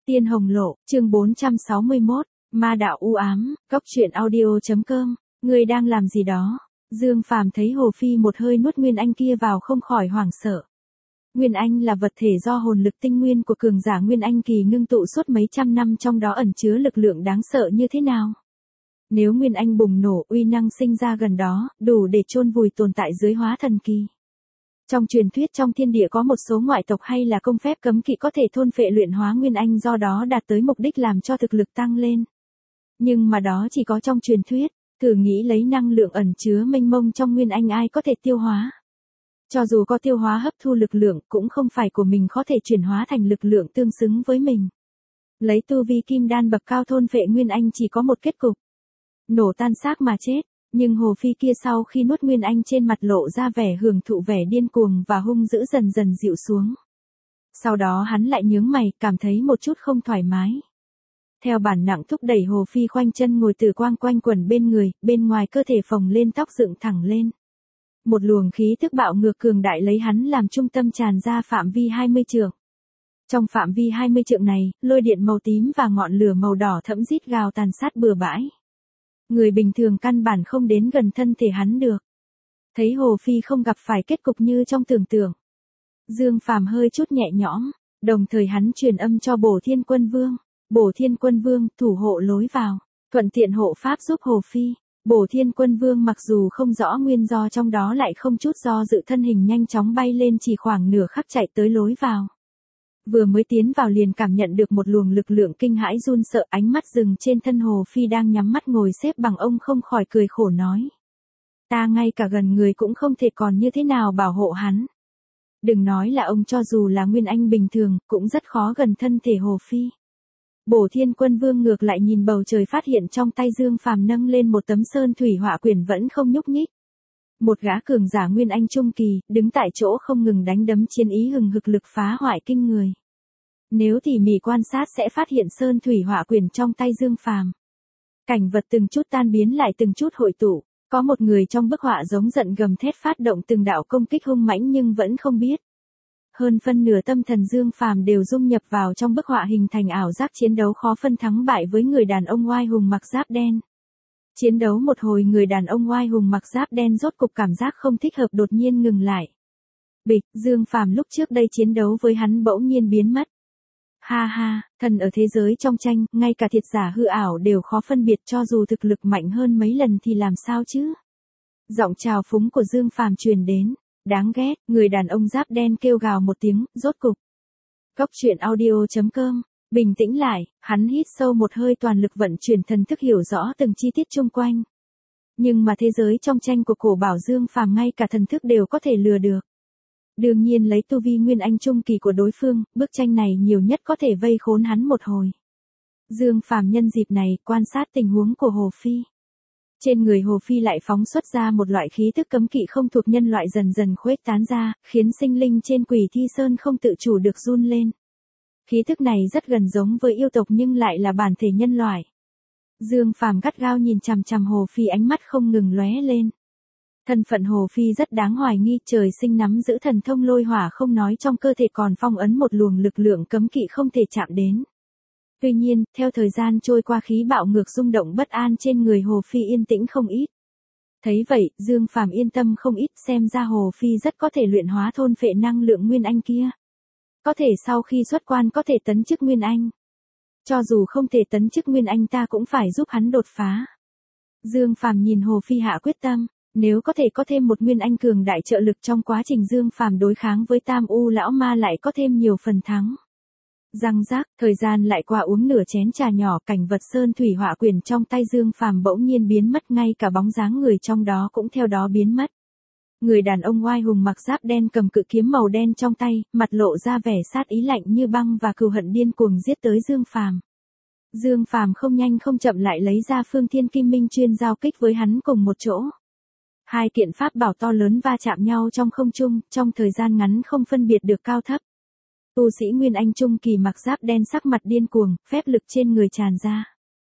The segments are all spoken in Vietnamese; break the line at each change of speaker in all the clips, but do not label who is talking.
Tiên Hồng Lộ, chương 461, Ma đạo u ám, Cốc truyện audio.com, ngươi đang làm gì đó? Dương Phàm thấy Hồ Phi một hơi nuốt Nguyên Anh kia vào không khỏi hoảng sợ. Nguyên Anh là vật thể do hồn lực tinh nguyên của cường giả Nguyên Anh kỳ ngưng tụ suốt mấy trăm năm, trong đó ẩn chứa lực lượng đáng sợ như thế nào? Nếu Nguyên Anh bùng nổ, uy năng sinh ra gần đó, đủ để chôn vùi tồn tại dưới hóa thần kỳ. Trong truyền thuyết trong thiên địa có một số ngoại tộc hay là công phép cấm kỵ có thể thôn phệ luyện hóa Nguyên Anh, do đó đạt tới mục đích làm cho thực lực tăng lên. Nhưng mà đó chỉ có trong truyền thuyết, thử nghĩ lấy năng lượng ẩn chứa mênh mông trong Nguyên Anh ai có thể tiêu hóa. Cho dù có tiêu hóa hấp thu lực lượng cũng không phải của mình có thể chuyển hóa thành lực lượng tương xứng với mình. Lấy tu vi kim đan bậc cao thôn phệ Nguyên Anh chỉ có một kết cục. Nổ tan xác mà chết. Nhưng Hồ Phi kia sau khi nuốt Nguyên Anh trên mặt lộ ra vẻ hưởng thụ, vẻ điên cuồng và hung dữ dần dần dịu xuống. Sau đó hắn lại nhướng mày, cảm thấy một chút không thoải mái. Theo bản năng thúc đẩy Hồ Phi khoanh chân ngồi, tử quang quanh quẩn bên người, bên ngoài cơ thể phồng lên, tóc dựng thẳng lên. Một luồng khí tức bạo ngược cường đại lấy hắn làm trung tâm tràn ra phạm vi 20 trượng. Trong phạm vi 20 trượng này, lôi điện màu tím và ngọn lửa màu đỏ thẫm rít gào tàn sát bừa bãi. Người bình thường căn bản không đến gần thân thể hắn được. Thấy Hồ Phi không gặp phải kết cục như trong tưởng tượng, Dương Phàm hơi chút nhẹ nhõm, đồng thời hắn truyền âm cho Bổ Thiên Quân Vương. Bổ Thiên Quân Vương thủ hộ lối vào, thuận tiện hộ pháp giúp Hồ Phi. Bổ Thiên Quân Vương mặc dù không rõ nguyên do trong đó lại không chút do dự, thân hình nhanh chóng bay lên, chỉ khoảng nửa khắc chạy tới lối vào. Vừa mới tiến vào liền cảm nhận được một luồng lực lượng kinh hãi run sợ, ánh mắt dừng trên thân Hồ Phi đang nhắm mắt ngồi xếp bằng, ông không khỏi cười khổ nói. Ta ngay cả gần người cũng không thể, còn như thế nào bảo hộ hắn. Đừng nói là ông, cho dù là Nguyên Anh bình thường, cũng rất khó gần thân thể Hồ Phi. Bổ Thiên Quân Vương ngược lại nhìn bầu trời, phát hiện trong tay Dương Phàm nâng lên một tấm sơn thủy hỏa quyển vẫn không nhúc nhích. Một gã cường giả Nguyên Anh trung kỳ, đứng tại chỗ không ngừng đánh đấm, chiến ý hừng hực, lực phá hoại kinh người. Nếu tỉ mỉ quan sát sẽ phát hiện sơn thủy hỏa quyển trong tay Dương Phàm, cảnh vật từng chút tan biến lại từng chút hội tụ. Có một người trong bức họa giống giận gầm thét, phát động từng đạo công kích hung mãnh nhưng vẫn không biết. Hơn phân nửa tâm thần Dương Phàm đều dung nhập vào trong bức họa, hình thành ảo giác chiến đấu khó phân thắng bại với người đàn ông oai hùng mặc giáp đen. Chiến đấu một hồi, người đàn ông oai hùng mặc giáp đen rốt cục cảm giác không thích hợp, đột nhiên ngừng lại. Bịch, Dương Phàm lúc trước đây chiến đấu với hắn bỗng nhiên biến mất. Ha ha, thần ở thế giới trong tranh, ngay cả thiệt giả hư ảo đều khó phân biệt, cho dù thực lực mạnh hơn mấy lần thì làm sao chứ? Giọng trào phúng của Dương Phàm truyền đến. Đáng ghét, người đàn ông giáp đen kêu gào một tiếng, rốt cục. Cốc truyện audio.com, bình tĩnh lại, hắn hít sâu một hơi, toàn lực vận chuyển thần thức hiểu rõ từng chi tiết chung quanh. Nhưng mà thế giới trong tranh của cổ bảo Dương Phàm ngay cả thần thức đều có thể lừa được. Đương nhiên lấy tu vi Nguyên Anh trung kỳ của đối phương, bức tranh này nhiều nhất có thể vây khốn hắn một hồi. Dương Phàm nhân dịp này quan sát tình huống của Hồ Phi. Trên người Hồ Phi lại phóng xuất ra một loại khí thức cấm kỵ không thuộc nhân loại, dần dần khuếch tán ra, khiến sinh linh trên Quỷ Thi Sơn không tự chủ được run lên. Khí thức này rất gần giống với yêu tộc nhưng lại là bản thể nhân loại. Dương Phàm gắt gao nhìn chằm chằm Hồ Phi, ánh mắt không ngừng lóe lên. Thân phận Hồ Phi rất đáng hoài nghi, trời sinh nắm giữ thần thông lôi hỏa không nói, trong cơ thể còn phong ấn một luồng lực lượng cấm kỵ không thể chạm đến. Tuy nhiên, theo thời gian trôi qua, khí bạo ngược rung động bất an trên người Hồ Phi yên tĩnh không ít. Thấy vậy, Dương Phàm yên tâm không ít, xem ra Hồ Phi rất có thể luyện hóa thôn phệ năng lượng Nguyên Anh kia. Có thể sau khi xuất quan có thể tấn chức Nguyên Anh. Cho dù không thể tấn chức Nguyên Anh, ta cũng phải giúp hắn đột phá. Dương Phàm nhìn Hồ Phi hạ quyết tâm, nếu có thể có thêm một Nguyên Anh cường đại trợ lực trong quá trình Dương Phàm đối kháng với Tam U lão ma lại có thêm nhiều phần thắng. Răng rác, thời gian lại qua, uống nửa chén trà nhỏ, cảnh vật sơn thủy hỏa quyển trong tay Dương Phàm bỗng nhiên biến mất, ngay cả bóng dáng người trong đó cũng theo đó biến mất. Người đàn ông oai hùng mặc giáp đen cầm cự kiếm màu đen trong tay, mặt lộ ra vẻ sát ý lạnh như băng và cừu hận điên cuồng giết tới Dương Phàm. Dương Phàm không nhanh không chậm lại lấy ra Phương Thiên Kim Minh chuyên giao kích với hắn cùng một chỗ. Hai kiện pháp bảo to lớn va chạm nhau trong không trung, trong thời gian ngắn không phân biệt được cao thấp. Tu sĩ Nguyên Anh trung kỳ mặc giáp đen sắc mặt điên cuồng, phép lực trên người tràn ra.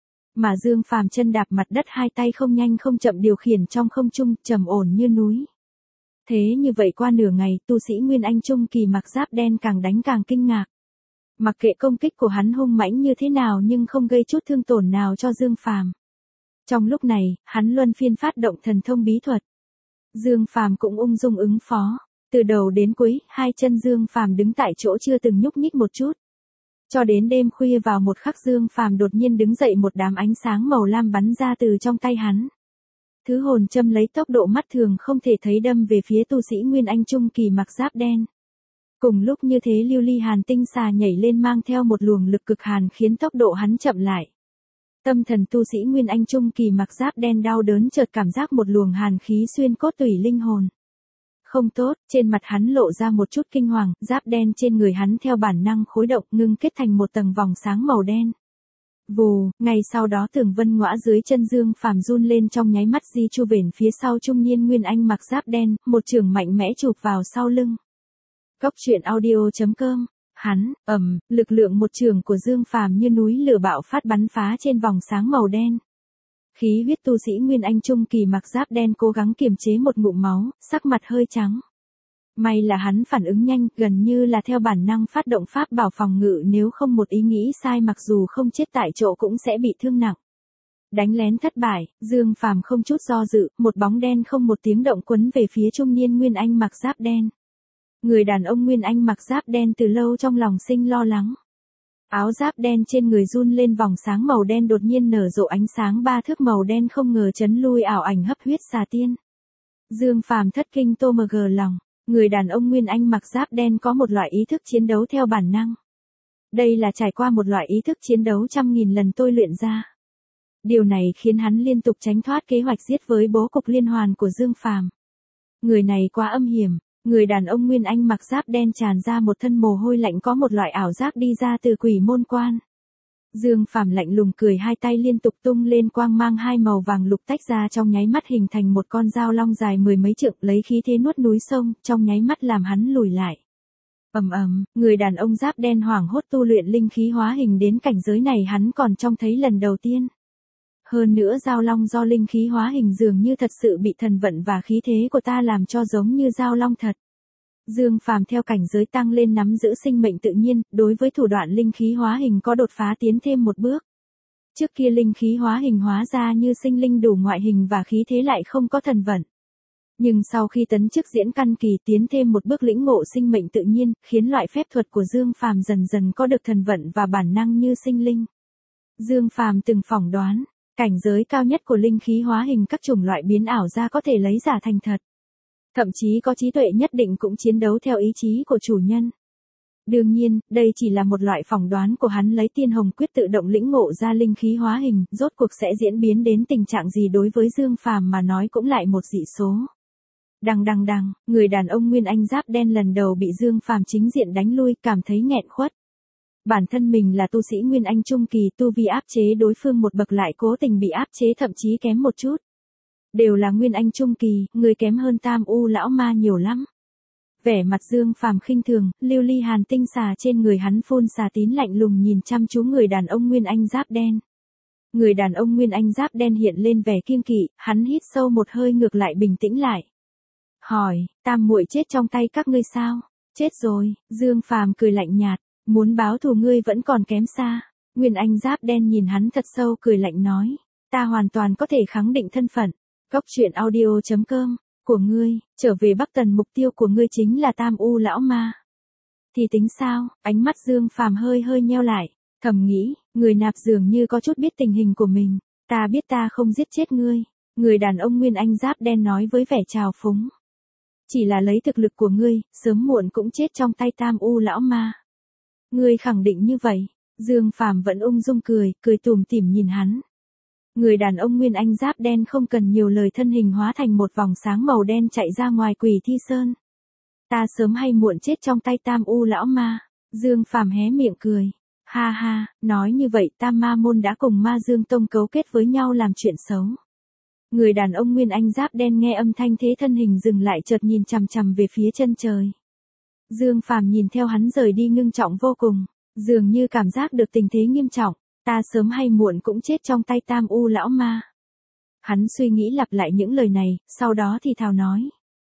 Mà Dương Phàm chân đạp mặt đất, hai tay không nhanh không chậm điều khiển trong không trung, trầm ổn như núi. Thế như vậy qua nửa ngày, tu sĩ Nguyên Anh trung kỳ mặc giáp đen càng đánh càng kinh ngạc. Mặc kệ công kích của hắn hung mãnh như thế nào nhưng không gây chút thương tổn nào cho Dương Phàm. Trong lúc này, hắn luân phiên phát động thần thông bí thuật. Dương Phàm cũng ung dung ứng phó. Từ đầu đến cuối, hai chân Dương Phàm đứng tại chỗ chưa từng nhúc nhích một chút. Cho đến đêm khuya vào một khắc Dương Phàm đột nhiên đứng dậy, một đám ánh sáng màu lam bắn ra từ trong tay hắn. Thứ hồn châm lấy tốc độ mắt thường không thể thấy đâm về phía tu sĩ Nguyên Anh Trung kỳ mặc giáp đen. Cùng lúc như thế lưu ly hàn tinh xà nhảy lên mang theo một luồng lực cực hàn khiến tốc độ hắn chậm lại. Tâm thần tu sĩ Nguyên Anh Trung kỳ mặc giáp đen đau đớn chợt cảm giác một luồng hàn khí xuyên cốt tủy linh hồn. Không tốt, trên mặt hắn lộ ra một chút kinh hoàng, giáp đen trên người hắn theo bản năng khối động ngưng kết thành một tầng vòng sáng màu đen. Vù, ngay sau đó tường vân ngõa dưới chân Dương Phàm run lên trong nháy mắt di chu về phía sau trung niên Nguyên Anh mặc giáp đen, một chưởng mạnh mẽ chụp vào sau lưng. Cốc truyện audio.com. Hắn, lực lượng một chưởng của Dương Phàm như núi lửa bạo phát bắn phá trên vòng sáng màu đen. Khí huyết tu sĩ Nguyên Anh Trung kỳ mặc giáp đen cố gắng kiềm chế một ngụm máu, sắc mặt hơi trắng. May là hắn phản ứng nhanh, gần như là theo bản năng phát động pháp bảo phòng ngự, nếu không một ý nghĩ sai mặc dù không chết tại chỗ cũng sẽ bị thương nặng. Đánh lén thất bại, Dương Phàm không chút do dự, một bóng đen không một tiếng động quấn về phía trung niên Nguyên Anh mặc giáp đen. Người đàn ông Nguyên Anh mặc giáp đen từ lâu trong lòng sinh lo lắng. Áo giáp đen trên người run lên, vòng sáng màu đen đột nhiên nở rộ ánh sáng ba thước màu đen không ngờ chấn lui ảo ảnh hấp huyết xà tiên. Dương Phàm thất kinh tô mờ gờ lòng, người đàn ông Nguyên Anh mặc giáp đen có một loại ý thức chiến đấu theo bản năng. Đây là trải qua một loại ý thức chiến đấu trăm nghìn lần tôi luyện ra. Điều này khiến hắn liên tục tránh thoát kế hoạch giết với bố cục liên hoàn của Dương Phàm. Người này quá âm hiểm. Người đàn ông Nguyên Anh mặc giáp đen tràn ra một thân mồ hôi lạnh, có một loại ảo giác đi ra từ quỷ môn quan. Dương Phàm lạnh lùng cười, hai tay liên tục tung lên quang mang hai màu vàng lục tách ra trong nháy mắt hình thành một con dao long dài mười mấy trượng, lấy khí thế nuốt núi sông, trong nháy mắt làm hắn lùi lại. Người đàn ông giáp đen hoảng hốt, tu luyện linh khí hóa hình đến cảnh giới này hắn còn trông thấy lần đầu tiên. Hơn nữa dao long do linh khí hóa hình dường như thật sự bị thần vận và khí thế của ta làm cho giống như dao long thật. Dương Phàm theo cảnh giới tăng lên nắm giữ sinh mệnh tự nhiên, đối với thủ đoạn linh khí hóa hình có đột phá tiến thêm một bước. Trước kia linh khí hóa hình hóa ra như sinh linh đủ ngoại hình và khí thế lại không có thần vận. Nhưng sau khi tấn chức diễn căn kỳ tiến thêm một bước lĩnh ngộ sinh mệnh tự nhiên, khiến loại phép thuật của Dương Phàm dần dần có được thần vận và bản năng như sinh linh. Dương Phàm từng phỏng đoán, cảnh giới cao nhất của linh khí hóa hình các chủng loại biến ảo ra có thể lấy giả thành thật. Thậm chí có trí tuệ nhất định cũng chiến đấu theo ý chí của chủ nhân. Đương nhiên, đây chỉ là một loại phỏng đoán của hắn, lấy Tiên Hồng Quyết tự động lĩnh ngộ ra linh khí hóa hình, rốt cuộc sẽ diễn biến đến tình trạng gì đối với Dương Phàm mà nói cũng lại một dị số. Đằng, người đàn ông Nguyên Anh giáp đen lần đầu bị Dương Phàm chính diện đánh lui, cảm thấy nghẹn khuất. Bản thân mình là tu sĩ Nguyên Anh Trung kỳ, tu vi áp chế đối phương một bậc lại cố tình bị áp chế thậm chí kém một chút. Đều là Nguyên Anh Trung kỳ, người kém hơn Tam U lão ma nhiều lắm. Vẻ mặt Dương Phàm khinh thường, lưu ly hàn tinh xà trên người hắn phun xà tín lạnh lùng nhìn chăm chú người đàn ông Nguyên Anh giáp đen. Người đàn ông Nguyên Anh giáp đen hiện lên vẻ kiêng kỵ, hắn hít sâu một hơi ngược lại bình tĩnh lại. Hỏi, Tam muội chết trong tay các ngươi sao? Chết rồi, Dương Phàm cười lạnh nhạt, muốn báo thù ngươi vẫn còn kém xa. Nguyên Anh giáp đen nhìn hắn thật sâu cười lạnh nói, ta hoàn toàn có thể khẳng định thân phận. Cốc truyện audio.com, của ngươi, trở về Bắc Tần mục tiêu của ngươi chính là Tam U lão ma. Thì tính sao? Ánh mắt Dương Phàm hơi nheo lại, thầm nghĩ, người nạp dường như có chút biết tình hình của mình, ta biết ta không giết chết ngươi. Người đàn ông Nguyên Anh giáp đen nói với vẻ trào phúng. Chỉ là lấy thực lực của ngươi, sớm muộn cũng chết trong tay Tam U lão ma. Ngươi khẳng định như vậy? Dương Phàm vẫn ung dung cười tủm tỉm nhìn hắn. Người đàn ông Nguyên Anh giáp đen không cần nhiều lời, thân hình hóa thành một vòng sáng màu đen chạy ra ngoài Quỷ Thi Sơn. Ta sớm hay muộn chết trong tay Tam U lão ma. Dương Phàm hé miệng cười. Ha ha, nói như vậy Tam Ma môn đã cùng Ma Dương Tông cấu kết với nhau làm chuyện xấu. Người đàn ông Nguyên Anh giáp đen nghe âm thanh thế thân hình dừng lại, chợt nhìn chằm chằm về phía chân trời. Dương Phàm nhìn theo hắn rời đi ngưng trọng vô cùng, dường như cảm giác được tình thế nghiêm trọng. Ta sớm hay muộn cũng chết trong tay Tam U lão ma. Hắn suy nghĩ lặp lại những lời này, sau đó thì thào nói.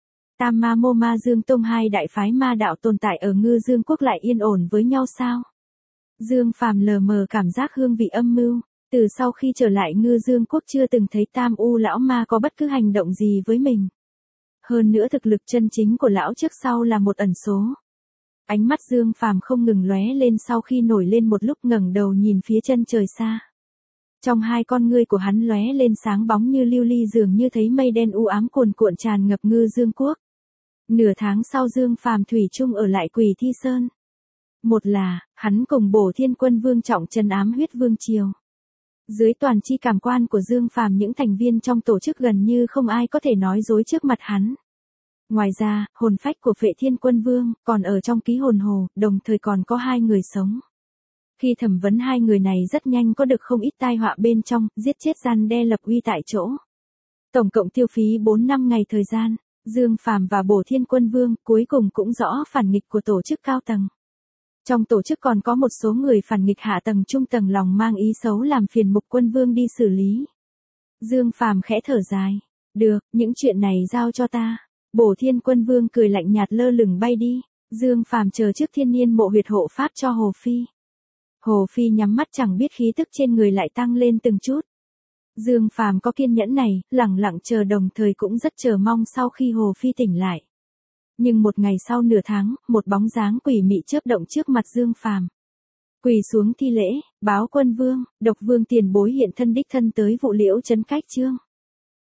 Tam Ma mô Ma Dương Tông hai đại phái ma đạo tồn tại ở Ngư Dương Quốc lại yên ổn với nhau sao? Dương Phàm lờ mờ cảm giác hương vị âm mưu, từ sau khi trở lại Ngư Dương Quốc chưa từng thấy Tam U lão ma có bất cứ hành động gì với mình. Hơn nữa thực lực chân chính của lão trước sau là một ẩn số. Ánh mắt Dương Phàm không ngừng lóe lên sau khi nổi lên một lúc ngẩng đầu nhìn phía chân trời xa. Trong hai con ngươi của hắn lóe lên sáng bóng như lưu ly dường như thấy mây đen u ám cuồn cuộn tràn ngập Ngư Dương Quốc. Nửa tháng sau Dương Phàm thủy chung ở lại Quỷ Thi Sơn. Một là, hắn cùng Bổ Thiên Quân Vương trọng trấn ám huyết vương triều. Dưới toàn chi cảm quan của Dương Phàm những thành viên trong tổ chức gần như không ai có thể nói dối trước mặt hắn. Ngoài ra, hồn phách của Phệ Thiên Quân Vương còn ở trong ký hồn hồ, đồng thời còn có hai người sống. Khi thẩm vấn hai người này rất nhanh có được không ít tai họa bên trong, giết chết gian đe lập uy tại chỗ. Tổng cộng tiêu phí 4 năm ngày thời gian, Dương Phàm và Bổ Thiên Quân Vương cuối cùng cũng rõ phản nghịch của tổ chức cao tầng. Trong tổ chức còn có một số người phản nghịch hạ tầng trung tầng lòng mang ý xấu làm phiền Mục Quân Vương đi xử lý. Dương Phàm khẽ thở dài. Được, những chuyện này giao cho ta. Bổ Thiên Quân Vương cười lạnh nhạt lơ lửng bay đi. Dương Phàm chờ trước thiên niên mộ huyệt hộ pháp cho Hồ Phi. Hồ Phi nhắm mắt chẳng biết khí tức trên người lại tăng lên từng chút. Dương Phàm có kiên nhẫn này, lẳng lặng chờ đồng thời cũng rất chờ mong sau khi Hồ Phi tỉnh lại. Nhưng một ngày sau nửa tháng, một bóng dáng quỷ mị chớp động trước mặt Dương Phàm. Quỳ xuống thi lễ, báo Quân Vương, Độc Vương tiền bối hiện thân đích thân tới Vụ Liễu trấn Cách Chương.